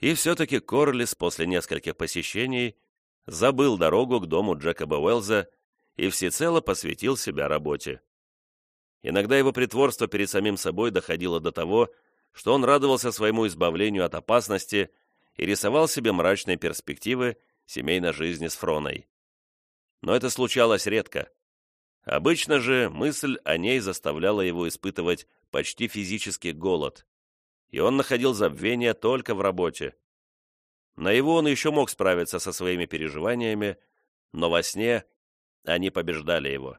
И все-таки Корлис после нескольких посещений забыл дорогу к дому Джекоба Уэллза и всецело посвятил себя работе. Иногда его притворство перед самим собой доходило до того, что он радовался своему избавлению от опасности и рисовал себе мрачные перспективы семейной жизни с Фроной. Но это случалось редко. Обычно же мысль о ней заставляла его испытывать почти физический голод, и он находил забвение только в работе. Наяву он еще мог справиться со своими переживаниями, но во сне они побеждали его.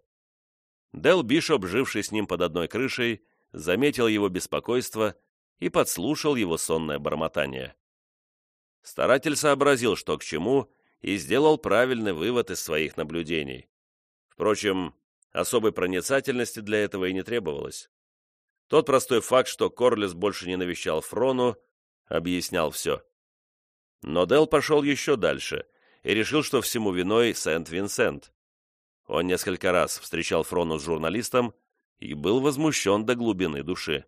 Дел Бишоп, живший с ним под одной крышей, заметил его беспокойство и подслушал его сонное бормотание. Старатель сообразил, что к чему, и сделал правильный вывод из своих наблюдений. Впрочем, особой проницательности для этого и не требовалось. Тот простой факт, что Корлис больше не навещал Фрону, объяснял все. Но Дел пошел еще дальше и решил, что всему виной Сент-Винсент. Он несколько раз встречал Фрону с журналистом и был возмущен до глубины души.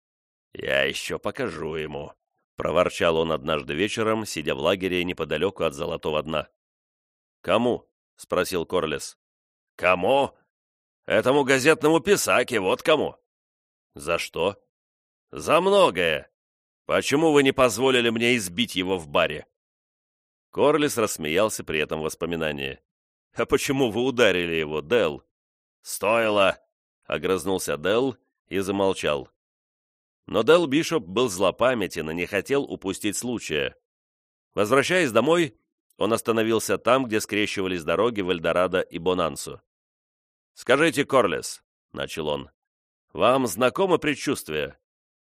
«Я еще покажу ему», — проворчал он однажды вечером, сидя в лагере неподалеку от Золотого дна. «Кому?» — спросил Корлис. «Кому? Этому газетному писаке, вот кому». «За что?» «За многое. Почему вы не позволили мне избить его в баре?» Корлис рассмеялся при этом воспоминании. «А почему вы ударили его, Дел?» «Стоило!» — огрызнулся Дел и замолчал. Но Дел Бишоп был злопамятен и не хотел упустить случая. Возвращаясь домой, он остановился там, где скрещивались дороги в Эльдорадо и Бонансу. «Скажите, Корлис», — начал он, — «вам знакомо предчувствие?»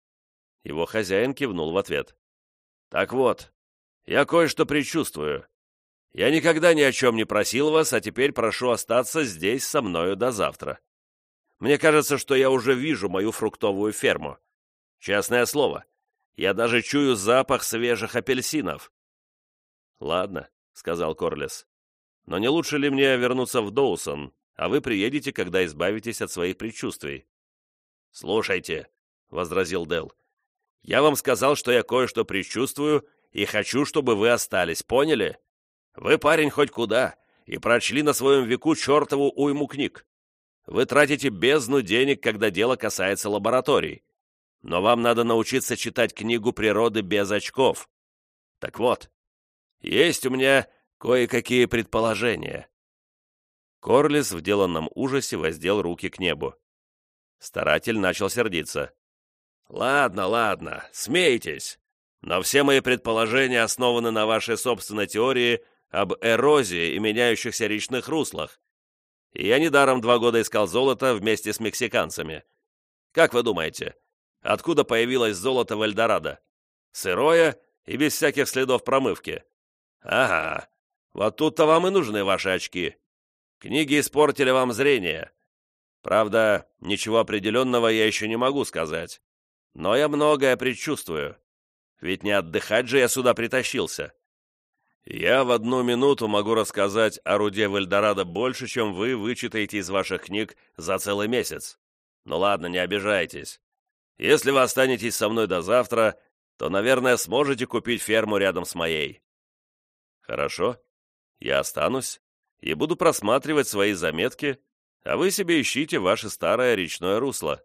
Его хозяин кивнул в ответ. «Так вот, я кое-что предчувствую. Я никогда ни о чем не просил вас, а теперь прошу остаться здесь со мною до завтра. Мне кажется, что я уже вижу мою фруктовую ферму. Честное слово, я даже чую запах свежих апельсинов». «Ладно», — сказал Корлис, — «но не лучше ли мне вернуться в Доусон, а вы приедете, когда избавитесь от своих предчувствий?» «Слушайте», — возразил Дел, — «я вам сказал, что я кое-что предчувствую и хочу, чтобы вы остались, поняли? Вы, парень, хоть куда, и прочли на своем веку чертову уйму книг. Вы тратите бездну денег, когда дело касается лабораторий. Но вам надо научиться читать книгу природы без очков. Так вот, есть у меня кое-какие предположения». Корлис в деланном ужасе воздел руки к небу. Старатель начал сердиться. «Ладно, ладно, смейтесь, но все мои предположения основаны на вашей собственной теории об эрозии и меняющихся речных руслах. И я недаром 2 года искал золото вместе с мексиканцами. Как вы думаете, откуда появилось золото в Эльдорадо? Сырое и без всяких следов промывки. Ага, вот тут-то вам и нужны ваши очки. Книги испортили вам зрение. Правда, ничего определенного я еще не могу сказать. Но я многое предчувствую. Ведь не отдыхать же я сюда притащился. Я в 1 минуту могу рассказать о руде в Эльдорадо больше, чем вы вычитаете из ваших книг за целый месяц. Ну ладно, не обижайтесь. Если вы останетесь со мной до завтра, то, наверное, сможете купить ферму рядом с моей». «Хорошо, я останусь и буду просматривать свои заметки, а вы себе ищите ваше старое речное русло».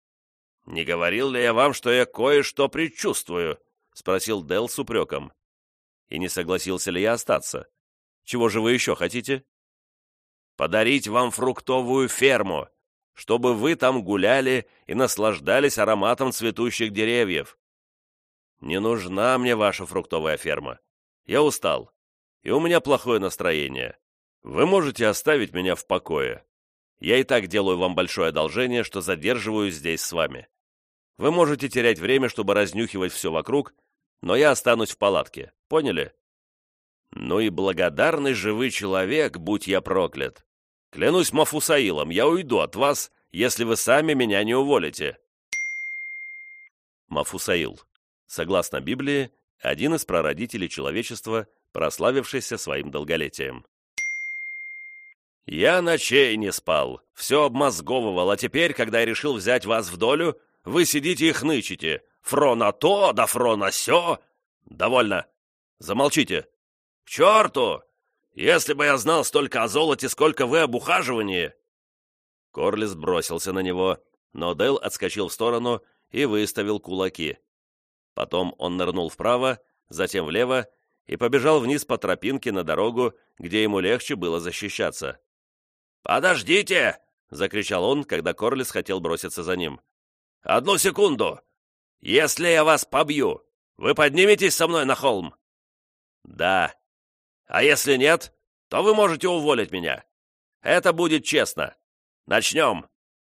«Не говорил ли я вам, что я кое-что предчувствую?» — спросил Дел с упреком. «И не согласился ли я остаться? Чего же вы еще хотите?» «Подарить вам фруктовую ферму, чтобы вы там гуляли и наслаждались ароматом цветущих деревьев». «Не нужна мне ваша фруктовая ферма. Я устал, и у меня плохое настроение. Вы можете оставить меня в покое. Я и так делаю вам большое одолжение, что задерживаюсь здесь с вами. Вы можете терять время, чтобы разнюхивать все вокруг, но я останусь в палатке, поняли?» «Ну и благодарный же вы человек, будь я проклят. Клянусь Мафусаилом, я уйду от вас, если вы сами меня не уволите». Мафусаил, согласно Библии, один из прародителей человечества, прославившийся своим долголетием. «Я ночей не спал, все обмозговывал, а теперь, когда я решил взять вас в долю, вы сидите и хнычете. Фрона то, да фрона сё. «Довольно! Замолчите! К черту! Если бы я знал столько о золоте, сколько вы об ухаживании!» Корлис бросился на него, но Дэл отскочил в сторону и выставил кулаки. Потом он нырнул вправо, затем влево и побежал вниз по тропинке на дорогу, где ему легче было защищаться. «Подождите!» — закричал он, когда Корлис хотел броситься за ним. «Одну секунду! Если я вас побью, вы подниметесь со мной на холм?» «Да. А если нет, то вы можете уволить меня. Это будет честно. Начнем!»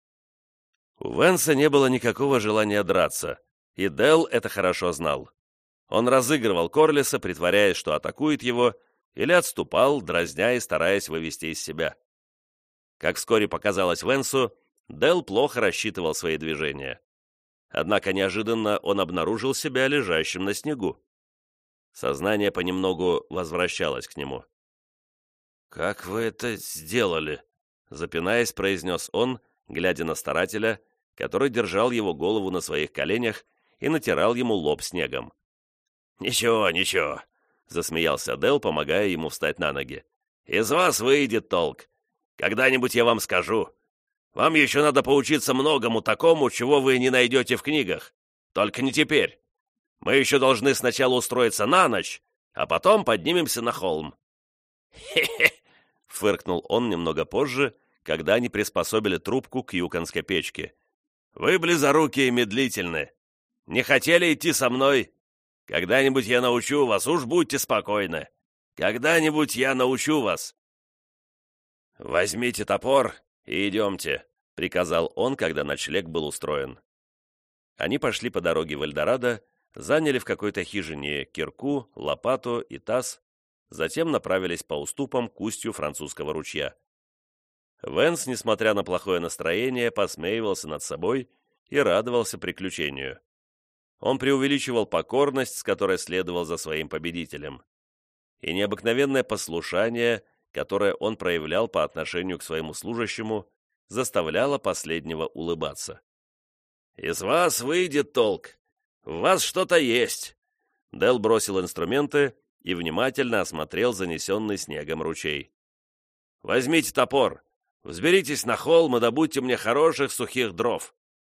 У Венса не было никакого желания драться, и Дэл это хорошо знал. Он разыгрывал Корлиса, притворяясь, что атакует его, или отступал, дразня и стараясь вывести из себя. Как вскоре показалось Венсу, Дэл плохо рассчитывал свои движения. Однако неожиданно он обнаружил себя лежащим на снегу. Сознание понемногу возвращалось к нему. «Как вы это сделали?» — запинаясь, произнес он, глядя на старателя, который держал его голову на своих коленях и натирал ему лоб снегом. «Ничего, ничего», — засмеялся Дэл, помогая ему встать на ноги. «Из вас выйдет толк. Когда-нибудь я вам скажу. Вам еще надо поучиться многому такому, чего вы не найдете в книгах. Только не теперь. Мы еще должны сначала устроиться на ночь, а потом поднимемся на холм». «Хе-хе», — фыркнул он немного позже, когда они приспособили трубку к юконской печке. «Вы близорукие и медлительны. Не хотели идти со мной? Когда-нибудь я научу вас, уж будьте спокойны. Когда-нибудь я научу вас». «Возьмите топор и идемте», — приказал он, когда ночлег был устроен. Они пошли по дороге в Эльдорадо, заняли в какой-то хижине кирку, лопату и таз, затем направились по уступам к устью французского ручья. Венс, несмотря на плохое настроение, посмеивался над собой и радовался приключению. Он преувеличивал покорность, с которой следовал за своим победителем, и необыкновенное послушание, которое он проявлял по отношению к своему служащему, заставляло последнего улыбаться. «Из вас выйдет толк. В вас что-то есть». Дэл бросил инструменты и внимательно осмотрел занесенный снегом ручей. «Возьмите топор, взберитесь на холм и добудьте мне хороших сухих дров».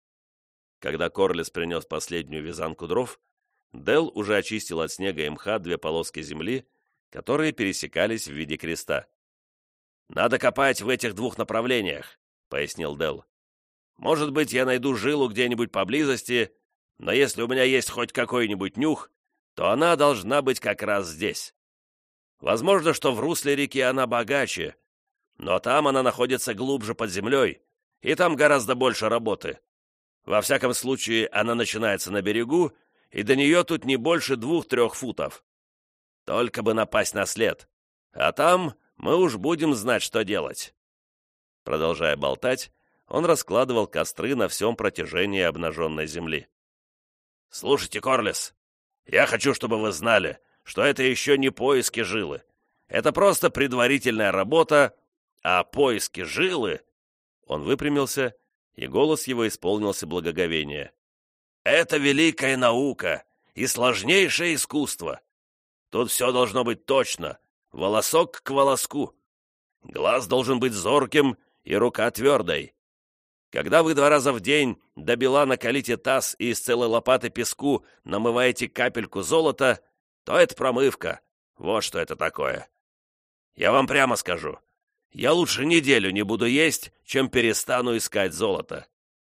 Когда Корлис принес последнюю вязанку дров, Дэл уже очистил от снега и мха 2 полоски земли, которые пересекались в виде креста. «Надо копать в этих 2 направлениях», — пояснил Дэл. «Может быть, я найду жилу где-нибудь поблизости, но если у меня есть хоть какой-нибудь нюх, то она должна быть как раз здесь. Возможно, что в русле реки она богаче, но там она находится глубже под землей, и там гораздо больше работы. Во всяком случае, она начинается на берегу, и до нее тут не больше 2-3 футов. Только бы напасть на след, а там мы уж будем знать, что делать». Продолжая болтать, он раскладывал костры на всем протяжении обнаженной земли. «Слушайте, Корлис, я хочу, чтобы вы знали, что это еще не поиски жилы. Это просто предварительная работа, а поиски жилы...» Он выпрямился, и голос его исполнился благоговения. «Это великая наука и сложнейшее искусство. Тут все должно быть точно, волосок к волоску. Глаз должен быть зорким и рука твердой. Когда вы 2 раза в день до бела накалите таз и из целой лопаты песку намываете капельку золота, то это промывка. Вот что это такое. Я вам прямо скажу, я лучше неделю не буду есть, чем перестану искать золото».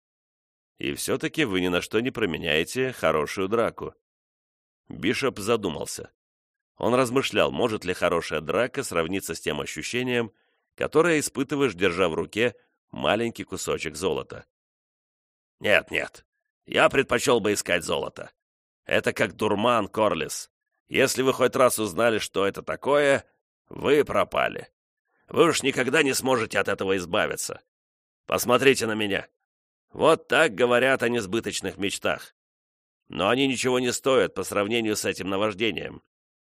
«И все-таки вы ни на что не променяете хорошую драку». Бишоп задумался. Он размышлял, может ли хорошая драка сравниться с тем ощущением, которое испытываешь, держа в руке маленький кусочек золота. «Нет, нет, я предпочел бы искать золото. Это как дурман, Корлис. Если вы хоть раз узнали, что это такое, вы пропали. Вы уж никогда не сможете от этого избавиться. Посмотрите на меня. Вот так говорят о несбыточных мечтах. Но они ничего не стоят по сравнению с этим наваждением».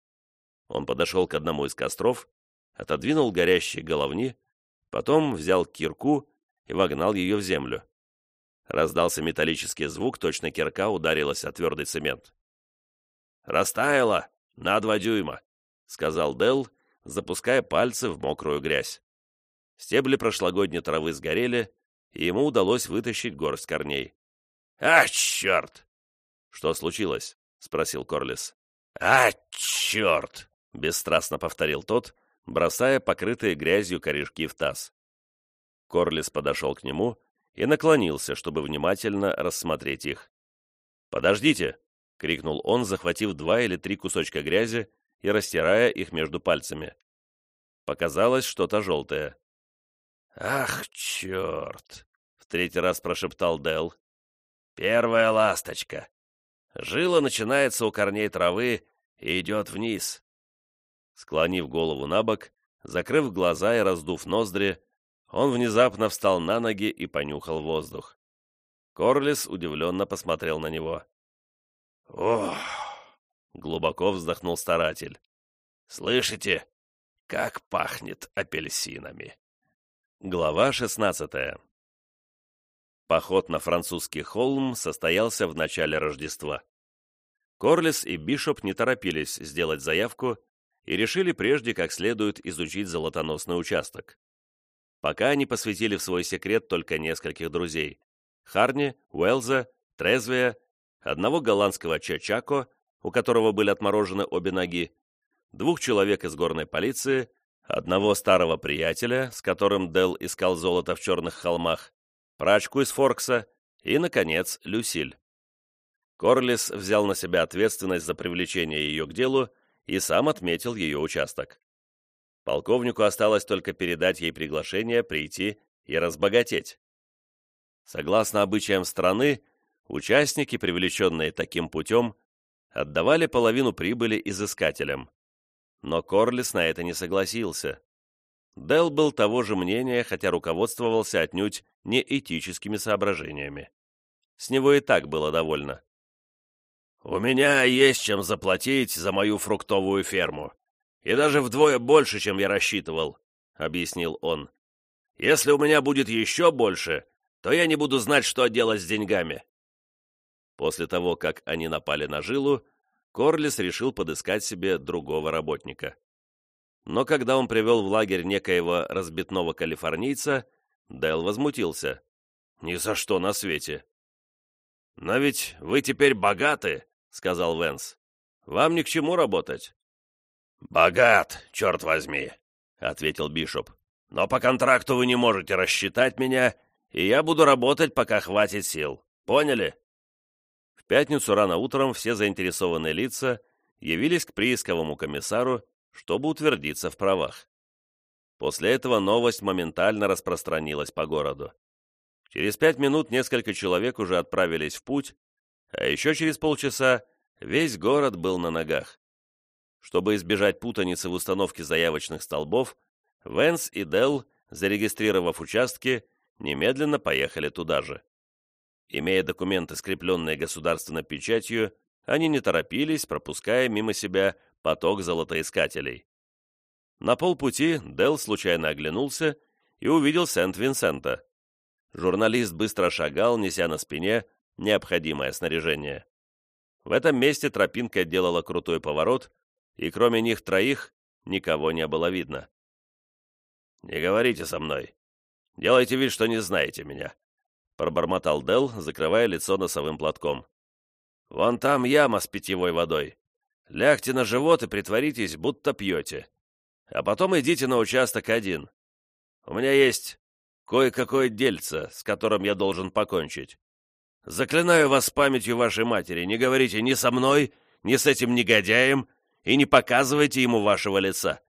Он подошел к одному из костров, отодвинул горящие головни, потом взял кирку и вогнал ее в землю. Раздался металлический звук, точно кирка ударилась о твердый цемент. «Растаяло на 2 дюйма», — сказал Делл, запуская пальцы в мокрую грязь. Стебли прошлогодней травы сгорели, и ему удалось вытащить горсть корней. «А, черт!» «Что случилось?» — спросил Корлис. «А, черт!» — бесстрастно повторил тот, бросая покрытые грязью корешки в таз. Корлис подошел к нему и наклонился, чтобы внимательно рассмотреть их. «Подождите!» — крикнул он, захватив 2 или 3 кусочка грязи и растирая их между пальцами. Показалось что-то желтое. «Ах, черт!» — в 3-й раз прошептал Делл. «Первая ласточка. Жила начинается у корней травы и идет вниз». Склонив голову на бок, закрыв глаза и раздув ноздри, он внезапно встал на ноги и понюхал воздух. Корлис удивленно посмотрел на него. «Ох!» — глубоко вздохнул старатель. «Слышите, как пахнет апельсинами?» Глава 16. Поход на французский холм состоялся в начале Рождества. Корлис и Бишоп не торопились сделать заявку и решили прежде как следует изучить золотоносный участок. Пока они посвятили в свой секрет только нескольких друзей: Харни, Уэлза, Трезвия, одного голландского Чачако, у которого были отморожены обе ноги, 2 человек из горной полиции, одного старого приятеля, с которым Делл искал золото в черных холмах, прачку из Форкса и, наконец, Люсиль. Корлис взял на себя ответственность за привлечение ее к делу и сам отметил ее участок. Полковнику осталось только передать ей приглашение прийти и разбогатеть. Согласно обычаям страны, участники, привлеченные таким путем, отдавали половину прибыли изыскателям. Но Корлис на это не согласился. Делл был того же мнения, хотя руководствовался отнюдь не этическими соображениями. С него и так было довольно. «У меня есть чем заплатить за мою фруктовую ферму, и даже вдвое больше, чем я рассчитывал», — объяснил он. «Если у меня будет еще больше, то я не буду знать, что делать с деньгами». После того, как они напали на жилу, Корлис решил подыскать себе другого работника. Но когда он привел в лагерь некоего разбитного калифорнийца, Делл возмутился. «Ни за что на свете!» «Но ведь вы теперь богаты», — сказал Венс. «Вам ни к чему работать». «Богат, черт возьми», — ответил Бишоп. «Но по контракту вы не можете рассчитать меня, и я буду работать, пока хватит сил. Поняли?» В пятницу рано утром все заинтересованные лица явились к приисковому комиссару, чтобы утвердиться в правах. После этого новость моментально распространилась по городу. Через 5 минут несколько человек уже отправились в путь, а еще через полчаса весь город был на ногах. Чтобы избежать путаницы в установке заявочных столбов, Венс и Делл, зарегистрировав участки, немедленно поехали туда же. Имея документы, скрепленные государственной печатью, они не торопились, пропуская мимо себя поток золотоискателей. На полпути Делл случайно оглянулся и увидел Сент-Винсента. Журналист быстро шагал, неся на спине необходимое снаряжение. В этом месте тропинка делала крутой поворот, и кроме них троих никого не было видно. «Не говорите со мной. Делайте вид, что не знаете меня», — пробормотал Делл, закрывая лицо носовым платком. «Вон там яма с питьевой водой. Лягте на живот и притворитесь, будто пьете. А потом идите на участок один. У меня есть кое-какое дельце, с которым я должен покончить. Заклинаю вас памятью вашей матери, не говорите ни со мной, ни с этим негодяем, и не показывайте ему вашего лица».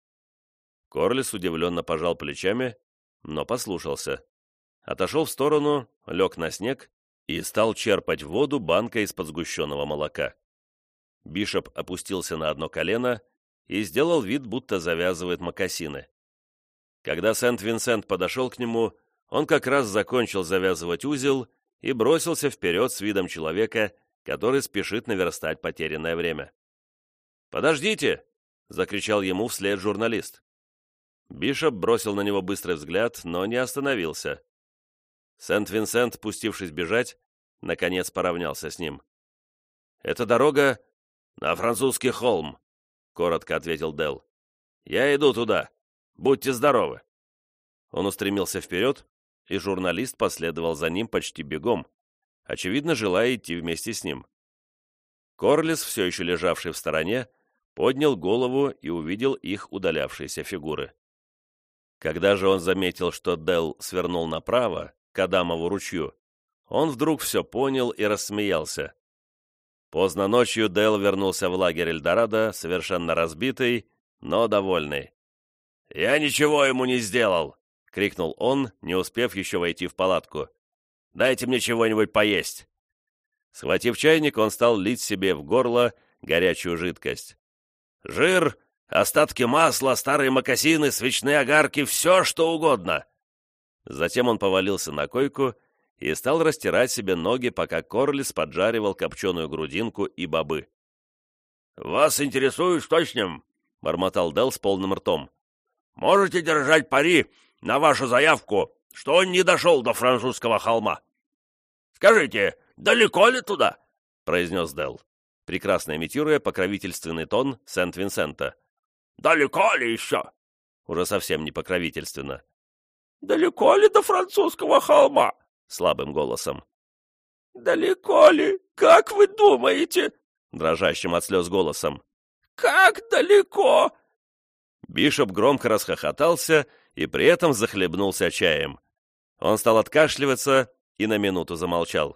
Корлис удивленно пожал плечами, но послушался. Отошел в сторону, лег на снег и стал черпать воду банкой из-под сгущенного молока. Бишоп опустился на одно колено и сделал вид, будто завязывает мокасины. Когда Сент-Винсент подошел к нему, он как раз закончил завязывать узел и бросился вперед с видом человека, который спешит наверстать потерянное время. «Подождите!» — закричал ему вслед журналист. Бишоп бросил на него быстрый взгляд, но не остановился. Сент-Винсент, пустившись бежать, наконец поравнялся с ним. «Эта дорога «На французский холм», — коротко ответил Делл. «Я иду туда. Будьте здоровы». Он устремился вперед, и журналист последовал за ним почти бегом, очевидно, желая идти вместе с ним. Корлис, все еще лежавший в стороне, поднял голову и увидел их удалявшиеся фигуры. Когда же он заметил, что Делл свернул направо, к Адамову ручью, он вдруг все понял и рассмеялся. Поздно ночью Делл вернулся в лагерь Эльдорадо, совершенно разбитый, но довольный. «Я ничего ему не сделал!» — крикнул он, не успев еще войти в палатку. «Дайте мне чего-нибудь поесть!» Схватив чайник, он стал лить себе в горло горячую жидкость. «Жир, остатки масла, старые мокасины, свечные огарки — все, что угодно!» Затем он повалился на койку и стал растирать себе ноги, пока Корлис поджаривал копченую грудинку и бобы. «Вас интересует, что с ним?» — бормотал Делл с полным ртом. «Можете держать пари на вашу заявку, что он не дошел до французского холма. Скажите, далеко ли туда?» — произнес Делл, прекрасно имитируя покровительственный тон Сент-Винсента. «Далеко ли еще?» Уже совсем не покровительственно. «Далеко ли до французского холма?» Слабым голосом. «Далеко ли? Как вы думаете?» Дрожащим от слез голосом. «Как далеко?» Бишоп громко расхохотался и при этом захлебнулся чаем. Он стал откашливаться и на минуту замолчал.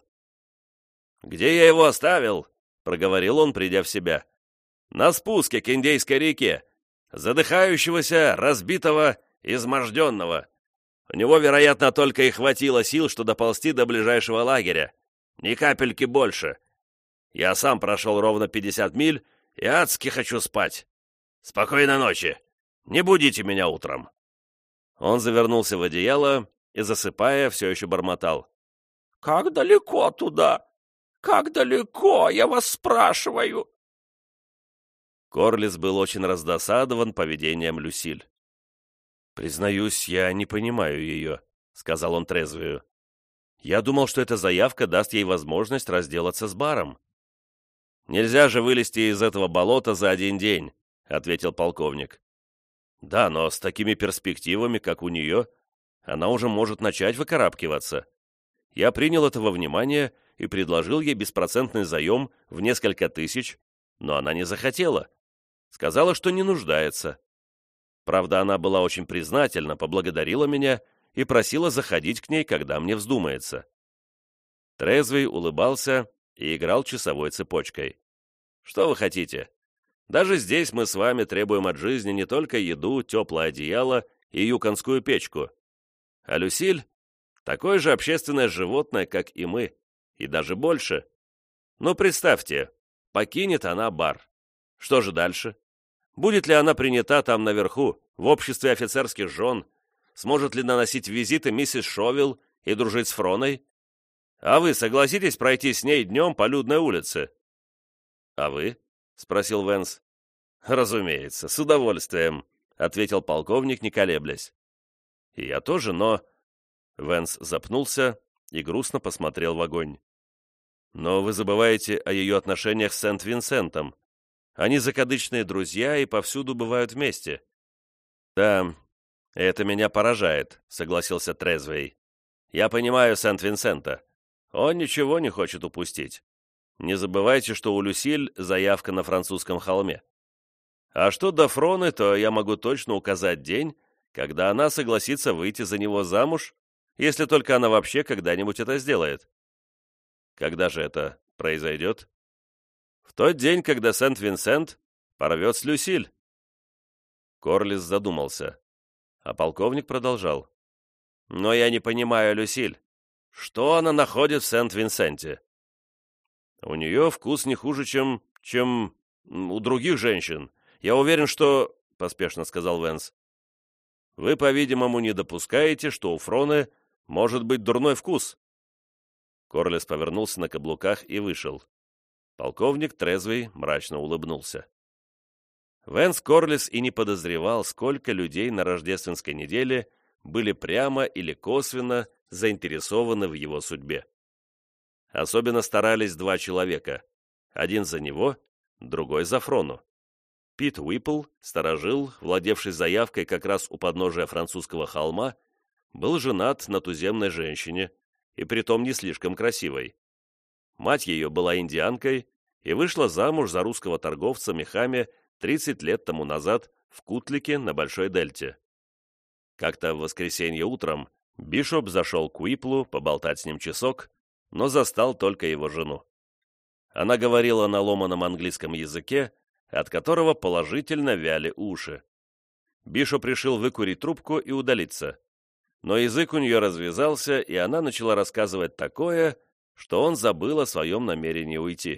«Где я его оставил?» — проговорил он, придя в себя. «На спуске к Индейской реке. Задыхающегося, разбитого, изможденного. У него, вероятно, только и хватило сил, что доползти до ближайшего лагеря. Ни капельки больше. Я сам прошел ровно 50 миль и адски хочу спать. Спокойной ночи. Не будите меня утром». Он завернулся в одеяло и, засыпая, все еще бормотал. «Как далеко туда? Как далеко, я вас спрашиваю?» Корлис был очень раздосадован поведением Люсиль. «Признаюсь, я не понимаю ее», — сказал он трезвую. «Я думал, что эта заявка даст ей возможность разделаться с баром». «Нельзя же вылезти из этого болота за один день», — ответил полковник. «Да, но с такими перспективами, как у нее, она уже может начать выкарабкиваться. Я принял это во внимание и предложил ей беспроцентный заем в несколько тысяч, но она не захотела. Сказала, что не нуждается. Правда, она была очень признательна, поблагодарила меня и просила заходить к ней, когда мне вздумается». Трезвый улыбался и играл часовой цепочкой. «Что вы хотите? Даже здесь мы с вами требуем от жизни не только еду, теплое одеяло и юконскую печку. А Люсиль — такое же общественное животное, как и мы, и даже больше. Ну, представьте, покинет она бар. Что же дальше? Будет ли она принята там наверху, в обществе офицерских жен? Сможет ли наносить визиты миссис Шовилл и дружить с Фроной? А вы согласитесь пройти с ней днем по людной улице?» «А вы?» — спросил Венс. «Разумеется, с удовольствием», — ответил полковник, не колеблясь. «И я тоже, но...» Венс запнулся и грустно посмотрел в огонь. «Но вы забываете о ее отношениях с Сент-Винсентом. Они закадычные друзья и повсюду бывают вместе». «Да, это меня поражает», — согласился Трезвей. «Я понимаю Сент-Винсента. Он ничего не хочет упустить. Не забывайте, что у Люсиль заявка на французском холме. А что до Фроны, то я могу точно указать день, когда она согласится выйти за него замуж, если только она вообще когда-нибудь это сделает». «Когда же это произойдет?» «В тот день, когда Сент-Винсент порвет с Люсиль». Корлис задумался, а полковник продолжал. «Но я не понимаю Люсиль. Что она находит в Сент-Винсенте?» «У нее вкус не хуже, чем у других женщин. Я уверен, что...» — поспешно сказал Венс. «Вы, по-видимому, не допускаете, что у Фроны может быть дурной вкус». Корлис повернулся на каблуках и вышел. Полковник трезвый мрачно улыбнулся. Венс Корлис и не подозревал, сколько людей на рождественской неделе были прямо или косвенно заинтересованы в его судьбе. Особенно старались два человека. Один за него, другой за Фрону. Пит Уиппл, сторожил, владевший заявкой как раз у подножия французского холма, был женат на туземной женщине, и притом не слишком красивой. Мать ее была индианкой и вышла замуж за русского торговца мехами 30 лет тому назад в Кутлике на Большой Дельте. Как-то в воскресенье утром Бишоп зашел к Уиплу поболтать с ним часок, но застал только его жену. Она говорила на ломаном английском языке, от которого положительно вяли уши. Бишоп решил выкурить трубку и удалиться. Но язык у нее развязался, и она начала рассказывать такое, что он забыл о своем намерении уйти.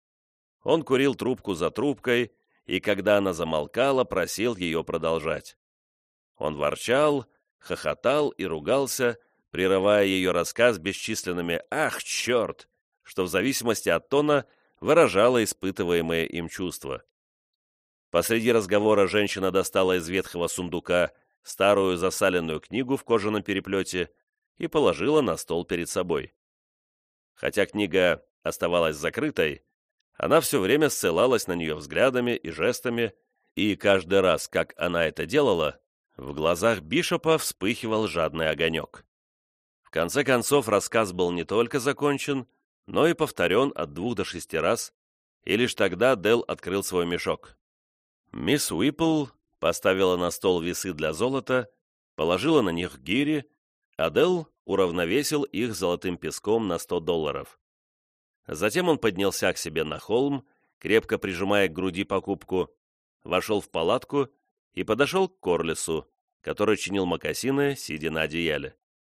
Он курил трубку за трубкой, и когда она замолкала, просил ее продолжать. Он ворчал, хохотал и ругался, прерывая ее рассказ бесчисленными «Ах, черт!», что в зависимости от тона выражало испытываемые им чувства. Посреди разговора женщина достала из ветхого сундука старую засаленную книгу в кожаном переплете и положила на стол перед собой. Хотя книга оставалась закрытой, она все время ссылалась на нее взглядами и жестами, и каждый раз, как она это делала, в глазах Бишопа вспыхивал жадный огонек. В конце концов, рассказ был не только закончен, но и повторен от 2 до 6 раз, и лишь тогда Делл открыл свой мешок. Мисс Уиппл поставила на стол весы для золота, положила на них гири, а Делл уравновесил их золотым песком на $100. Затем он поднялся к себе на холм, крепко прижимая к груди покупку, вошел в палатку и подошел к Корлису, который чинил мокасины, сидя на одеяле.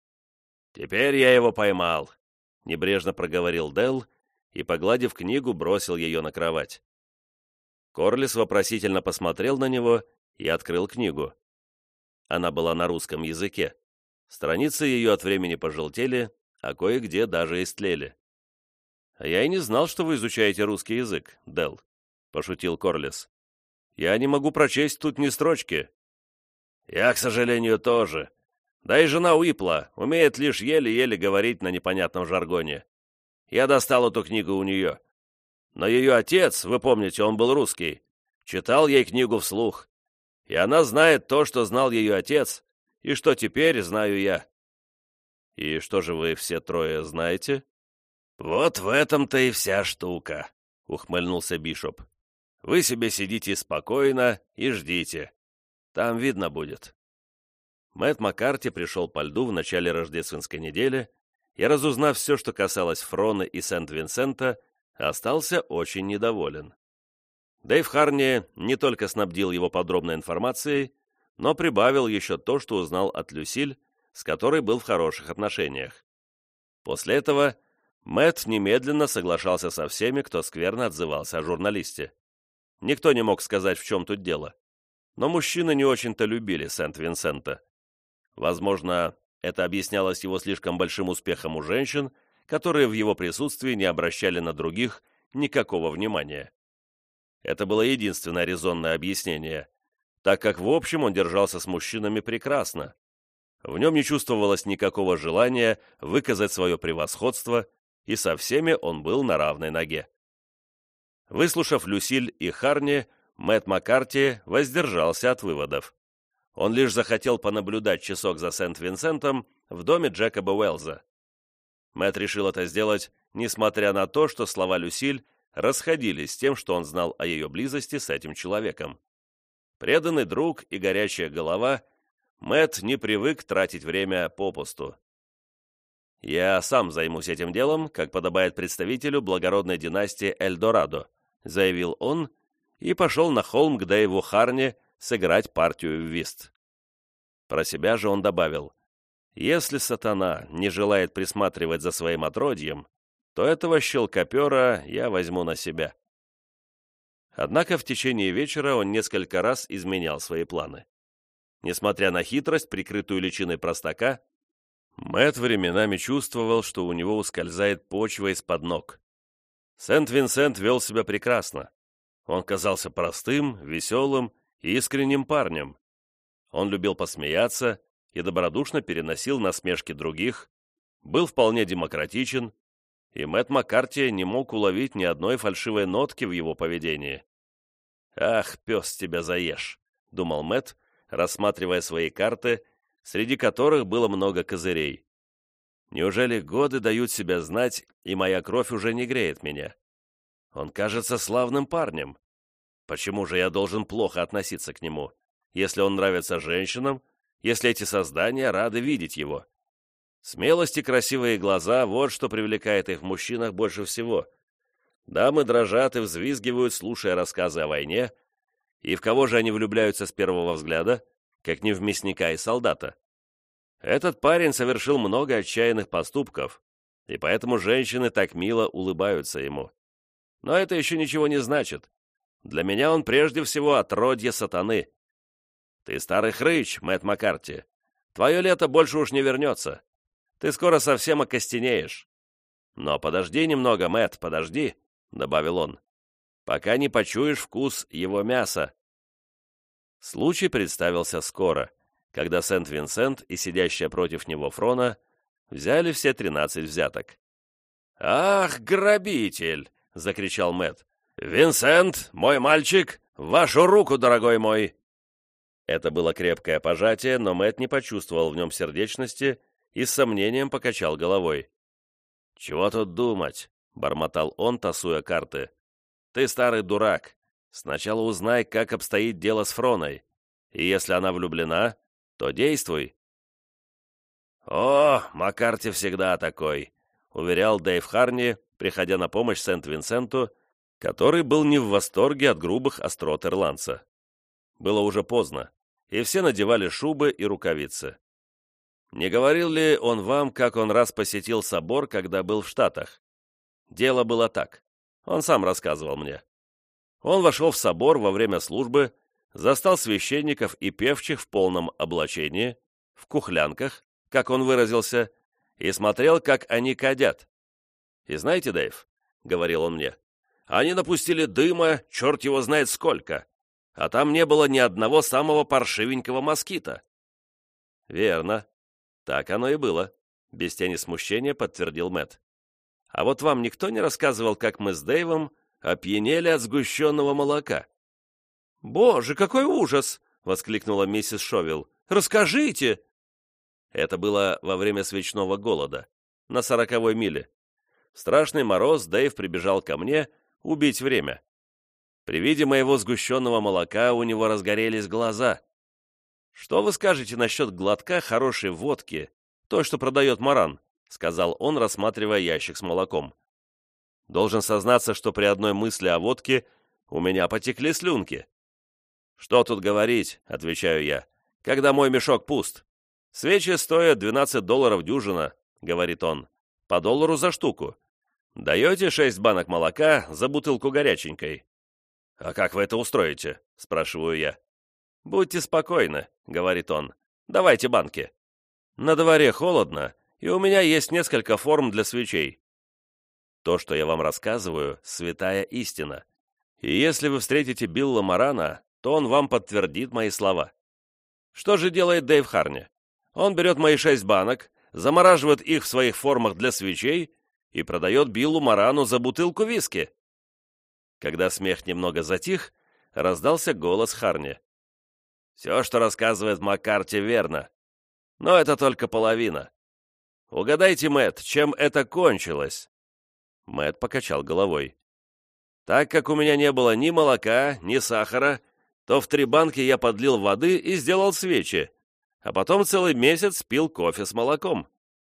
«Теперь я его поймал», — небрежно проговорил Делл и, погладив книгу, бросил ее на кровать. Корлис вопросительно посмотрел на него и открыл книгу. Она была на русском языке. Страницы ее от времени пожелтели, а кое-где даже истлели. «Я и не знал, что вы изучаете русский язык, Делл», — пошутил Корлис. «Я не могу прочесть тут ни строчки». «Я, к сожалению, тоже. Да и жена Уипла умеет лишь еле-еле говорить на непонятном жаргоне. Я достал эту книгу у нее. Но ее отец, вы помните, он был русский, читал ей книгу вслух. И она знает то, что знал ее отец, и что теперь знаю я». «И что же вы все трое знаете?» «Вот в этом-то и вся штука», — ухмыльнулся Бишоп. «Вы себе сидите спокойно и ждите. Там видно будет». Мэтт Маккарти пришел по льду в начале рождественской недели и, разузнав все, что касалось Фроны и Сент-Винсента, остался очень недоволен. Дэйв Харни не только снабдил его подробной информацией, но прибавил еще то, что узнал от Люсиль, с которой был в хороших отношениях. После этого Мэтт немедленно соглашался со всеми, кто скверно отзывался о журналисте. Никто не мог сказать, в чем тут дело. Но мужчины не очень-то любили Сент-Винсента. Возможно, это объяснялось его слишком большим успехом у женщин, которые в его присутствии не обращали на других никакого внимания. Это было единственное резонное объяснение, так как в общем он держался с мужчинами прекрасно. В нем не чувствовалось никакого желания выказать свое превосходство, и со всеми он был на равной ноге. Выслушав Люсиль и Харни, Мэтт Маккарти воздержался от выводов. Он лишь захотел понаблюдать часок за Сент-Винсентом в доме Джекоба Уэллза. Мэтт решил это сделать, несмотря на то, что слова Люсиль расходились с тем, что он знал о ее близости с этим человеком. Преданный друг и горячая голова, Мэтт не привык тратить время попусту. «Я сам займусь этим делом, как подобает представителю благородной династии Эльдорадо», заявил он и пошел на холм к Дэйву Харни сыграть партию в вист. Про себя же он добавил: «Если сатана не желает присматривать за своим отродьем, то этого щелкопера я возьму на себя». Однако в течение вечера он несколько раз изменял свои планы. Несмотря на хитрость, прикрытую личиной простака, Мэтт временами чувствовал, что у него ускользает почва из-под ног. Сент-Винсент вел себя прекрасно. Он казался простым, веселым и искренним парнем. Он любил посмеяться и добродушно переносил насмешки других, был вполне демократичен, и Мэтт Маккарти не мог уловить ни одной фальшивой нотки в его поведении. «Ах, пес тебя заешь», — думал Мэтт, рассматривая свои карты, среди которых было много козырей. «Неужели годы дают себя знать, и моя кровь уже не греет меня? Он кажется славным парнем. Почему же я должен плохо относиться к нему, если он нравится женщинам, если эти создания рады видеть его? Смелость и красивые глаза — вот что привлекает их в мужчинах больше всего. Дамы дрожат и взвизгивают, слушая рассказы о войне, и в кого же они влюбляются с первого взгляда, как не в мясника и солдата? Этот парень совершил много отчаянных поступков, и поэтому женщины так мило улыбаются ему. Но это еще ничего не значит. Для меня он прежде всего отродье сатаны. Ты старый хрыч, Мэтт Маккарти. Твое лето больше уж не вернется. Ты скоро совсем окостенеешь. Но подожди немного, Мэтт, подожди, — добавил он, — пока не почуешь вкус его мяса. Случай представился скоро, когда Сент-Винсент и сидящая против него Фрона взяли все 13 взяток. «Ах, грабитель!» — закричал Мэтт. «Винсент, мой мальчик, вашу руку, дорогой мой!» Это было крепкое пожатие, но Мэтт не почувствовал в нем сердечности и с сомнением покачал головой. «Чего тут думать?» — бормотал он, тасуя карты. «Ты старый дурак. Сначала узнай, как обстоит дело с Фроной, и если она влюблена, то действуй». «О, Маккарти всегда такой», — уверял Дэйв Харни, приходя на помощь Сент-Винсенту, который был не в восторге от грубых острот ирландца. Было уже поздно, и все надевали шубы и рукавицы. «Не говорил ли он вам, как он раз посетил собор, когда был в Штатах?» Дело было так. Он сам рассказывал мне. Он вошел в собор во время службы, застал священников и певчих в полном облачении, в кухлянках, как он выразился, и смотрел, как они кадят. «И знаете, Дэйв, — говорил он мне, — они напустили дыма, черт его знает сколько, а там не было ни одного самого паршивенького москита». «Верно. Так оно и было», — без тени смущения подтвердил Мэтт. «А вот вам никто не рассказывал, как мы с Дэйвом опьянели от сгущенного молока?» «Боже, какой ужас!» — воскликнула миссис Шовилл. «Расскажите!» Это было во время свечного голода, на 40-й миле. В страшный мороз Дэйв прибежал ко мне убить время. При виде моего сгущенного молока у него разгорелись глаза. «Что вы скажете насчет глотка хорошей водки, той, что продает Маран?» — сказал он, рассматривая ящик с молоком. Должен сознаться, что при одной мысли о водке у меня потекли слюнки. «Что тут говорить?» — отвечаю я, — «когда мой мешок пуст. Свечи стоят $12 дюжина», — говорит он, — «по $1 за штуку. Даете 6 банок молока за бутылку горяченькой». «А как вы это устроите?» — спрашиваю я. «Будьте спокойны», — говорит он, — «давайте банки. На дворе холодно, и у меня есть несколько форм для свечей». То, что я вам рассказываю, святая истина. И если вы встретите Билла Марана, то он вам подтвердит мои слова. Что же делает Дэйв Харни? Он берет мои 6 банок, замораживает их в своих формах для свечей и продает Биллу Марану за бутылку виски. Когда смех немного затих, раздался голос Харни. «Все, что рассказывает Маккарти, верно. Но это только половина. Угадайте, Мэтт, чем это кончилось?» Мэтт покачал головой. «Так как у меня не было ни молока, ни сахара, то в 3 банки я подлил воды и сделал свечи, а потом целый месяц пил кофе с молоком».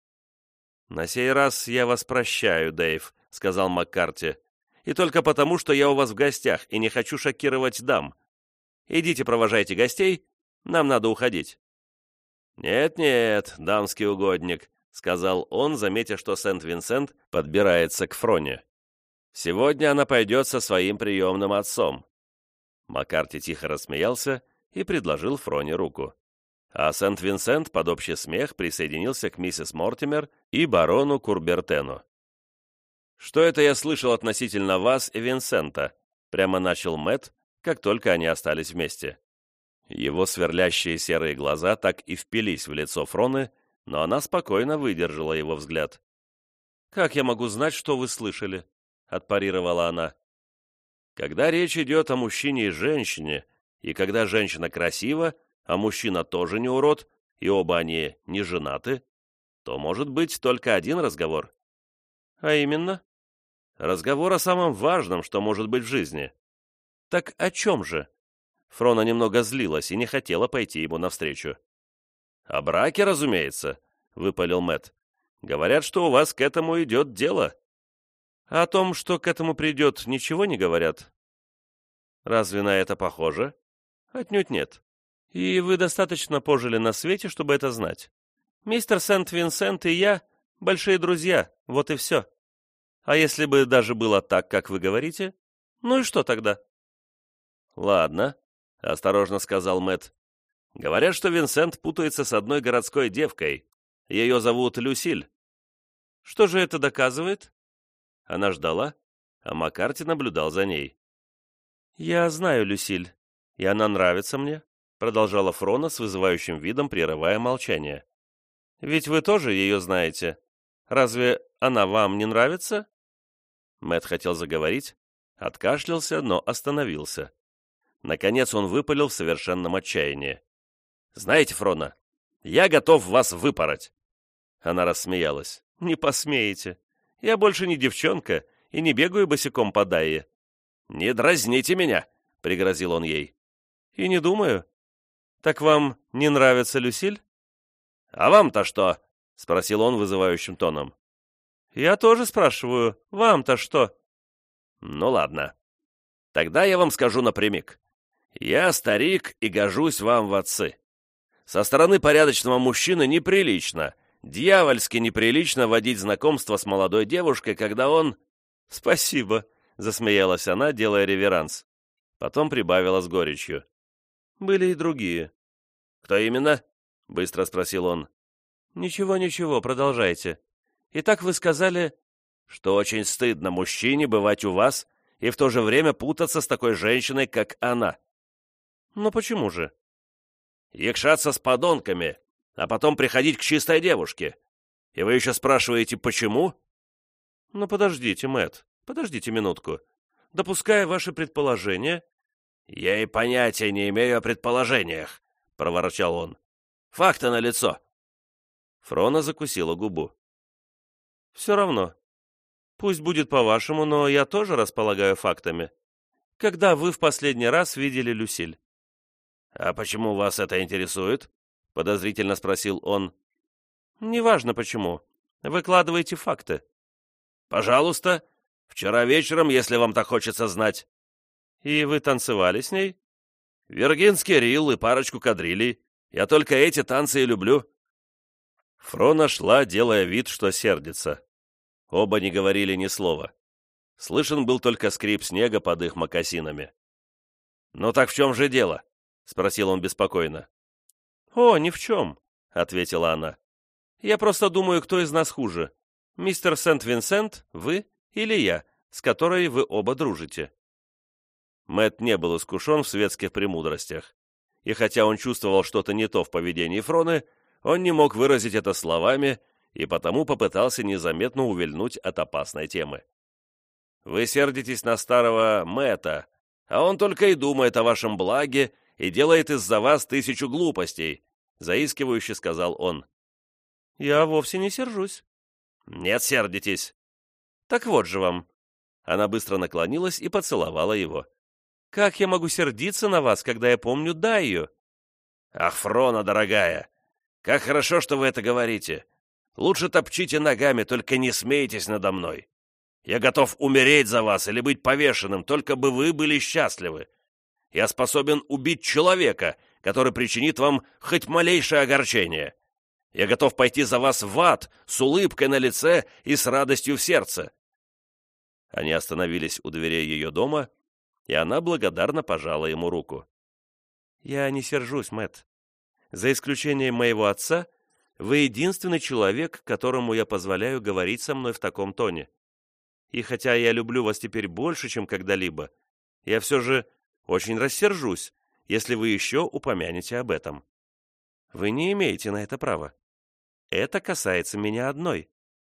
«На сей раз я вас прощаю, Дэйв», — сказал Маккарти, «и только потому, что я у вас в гостях и не хочу шокировать дам. Идите провожайте гостей, нам надо уходить». «Нет-нет, дамский угодник», — сказал он, заметя, что Сент-Винсент подбирается к Фроне. «Сегодня она пойдет со своим приемным отцом». Маккарти тихо рассмеялся и предложил Фроне руку. А Сент-Винсент под общий смех присоединился к миссис Мортимер и барону Курбертену. «Что это я слышал относительно вас и Винсента?» — прямо начал Мэтт, как только они остались вместе. Его сверлящие серые глаза так и впились в лицо Фроны, но она спокойно выдержала его взгляд. «Как я могу знать, что вы слышали?» — отпарировала она. «Когда речь идет о мужчине и женщине, и когда женщина красива, а мужчина тоже не урод, и оба они не женаты, то может быть только один разговор». «А именно?» «Разговор о самом важном, что может быть в жизни». «Так о чем же?» Фрона немного злилась и не хотела пойти ему навстречу. «О браке, разумеется», — выпалил Мэтт. «Говорят, что у вас к этому идет дело». «А о том, что к этому придет, ничего не говорят?» «Разве на это похоже?» «Отнюдь нет. И вы достаточно пожили на свете, чтобы это знать. Мистер Сент-Винсент и я — большие друзья, вот и все. А если бы даже было так, как вы говорите, ну и что тогда?» «Ладно», — осторожно сказал Мэтт. «Говорят, что Винсент путается с одной городской девкой. Ее зовут Люсиль». «Что же это доказывает?» Она ждала, а Маккарти наблюдал за ней. «Я знаю Люсиль, и она нравится мне», — продолжала Фрона с вызывающим видом, прерывая молчание. «Ведь вы тоже ее знаете. Разве она вам не нравится?» Мэтт хотел заговорить, откашлялся, но остановился. Наконец он выпалил в совершенном отчаянии. «Знаете, Фрона, я готов вас выпороть!» Она рассмеялась. «Не посмеете. Я больше не девчонка и не бегаю босиком по Дайе». «Не дразните меня!» — пригрозил он ей. «И не думаю. Так вам не нравится Люсиль?» «А вам-то что?» — спросил он вызывающим тоном. «Я тоже спрашиваю. Вам-то что?» «Ну ладно. Тогда я вам скажу напрямик. Я старик и гожусь вам в отцы. Со стороны порядочного мужчины неприлично, дьявольски неприлично водить знакомство с молодой девушкой, когда он...» «Спасибо», — засмеялась она, делая реверанс. Потом прибавила с горечью. «Были и другие». «Кто именно?» — быстро спросил он. «Ничего, продолжайте. Итак, вы сказали, что очень стыдно мужчине бывать у вас и в то же время путаться с такой женщиной, как она». «Но почему же?» «Якшаться с подонками, а потом приходить к чистой девушке. И вы еще спрашиваете, почему?» «Ну, подождите, Мэтт, подождите минутку. Допуская ваше предположение...» «Я и понятия не имею о предположениях», — проворчал он. «Факты налицо». Фрона закусила губу. «Все равно. Пусть будет по-вашему, но я тоже располагаю фактами. Когда вы в последний раз видели Люсиль?» «А почему вас это интересует?» — подозрительно спросил он. «Неважно почему. Выкладывайте факты». «Пожалуйста. Вчера вечером, если вам так хочется знать». «И вы танцевали с ней?» «Виргинский рил и парочку кадрилей. Я только эти танцы и люблю». Фрона шла, делая вид, что сердится. Оба не говорили ни слова. Слышен был только скрип снега под их мокасинами. «Ну так в чем же дело?» — спросил он беспокойно. «О, ни в чем», — ответила она. «Я просто думаю, кто из нас хуже. Мистер Сент-Винсент, вы или я, с которой вы оба дружите?» Мэтт не был искушен в светских премудростях, и хотя он чувствовал что-то не то в поведении Фроны, он не мог выразить это словами и потому попытался незаметно увильнуть от опасной темы. «Вы сердитесь на старого Мэтта, а он только и думает о вашем благе и делает из-за вас 1000 глупостей», — заискивающе сказал он. «Я вовсе не сержусь». «Нет, сердитесь». «Так вот же вам». Она быстро наклонилась и поцеловала его. «Как я могу сердиться на вас, когда я помню Дайю?» «Ах, Фрона, дорогая, как хорошо, что вы это говорите. Лучше топчите ногами, только не смейтесь надо мной. Я готов умереть за вас или быть повешенным, только бы вы были счастливы. Я способен убить человека, который причинит вам хоть малейшее огорчение. Я готов пойти за вас в ад с улыбкой на лице и с радостью в сердце». Они остановились у дверей ее дома, и она благодарно пожала ему руку. «Я не сержусь, Мэтт. За исключением моего отца, вы единственный человек, которому я позволяю говорить со мной в таком тоне. И хотя я люблю вас теперь больше, чем когда-либо, я все же очень рассержусь, если вы еще упомянете об этом. Вы не имеете на это права. Это касается меня одной.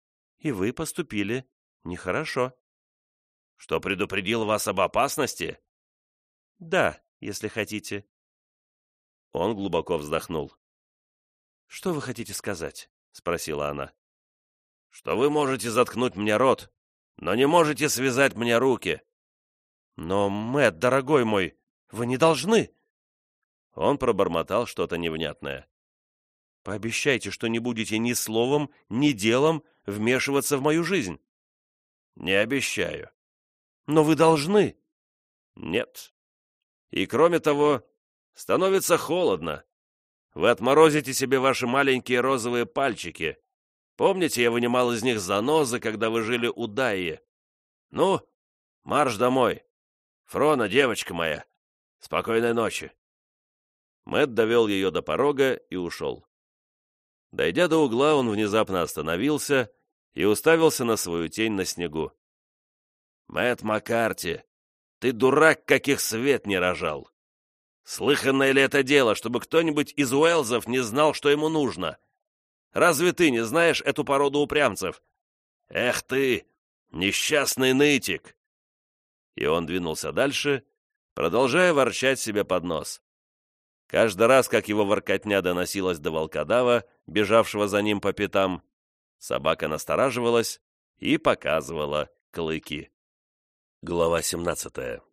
и вы поступили нехорошо». «Что предупредил вас об опасности?» «Да, если хотите». Он глубоко вздохнул. «Что вы хотите сказать?» — спросила она. «Что вы можете заткнуть мне рот, но не можете связать мне руки». «Но, Мэтт, дорогой мой, вы не должны!» Он пробормотал что-то невнятное. «Пообещайте, что не будете ни словом, ни делом вмешиваться в мою жизнь». «Не обещаю». «Но вы должны». «Нет. И кроме того, становится холодно. Вы отморозите себе ваши маленькие розовые пальчики. Помните, я вынимал из них занозы, когда вы жили у Дайи? Ну, марш домой. Фрона, девочка моя, спокойной ночи». Мэтт довел ее до порога и ушел. Дойдя до угла, он внезапно остановился и уставился на свою тень на снегу. «Мэтт Маккарти, ты дурак, каких свет не рожал! Слыханное ли это дело, чтобы кто-нибудь из Уэллзов не знал, что ему нужно? Разве ты не знаешь эту породу упрямцев? Эх ты, несчастный нытик!» И он двинулся дальше, продолжая ворчать себе под нос. Каждый раз, как его воркотня доносилась до волкодава, бежавшего за ним по пятам, собака настораживалась и показывала клыки. Глава 17.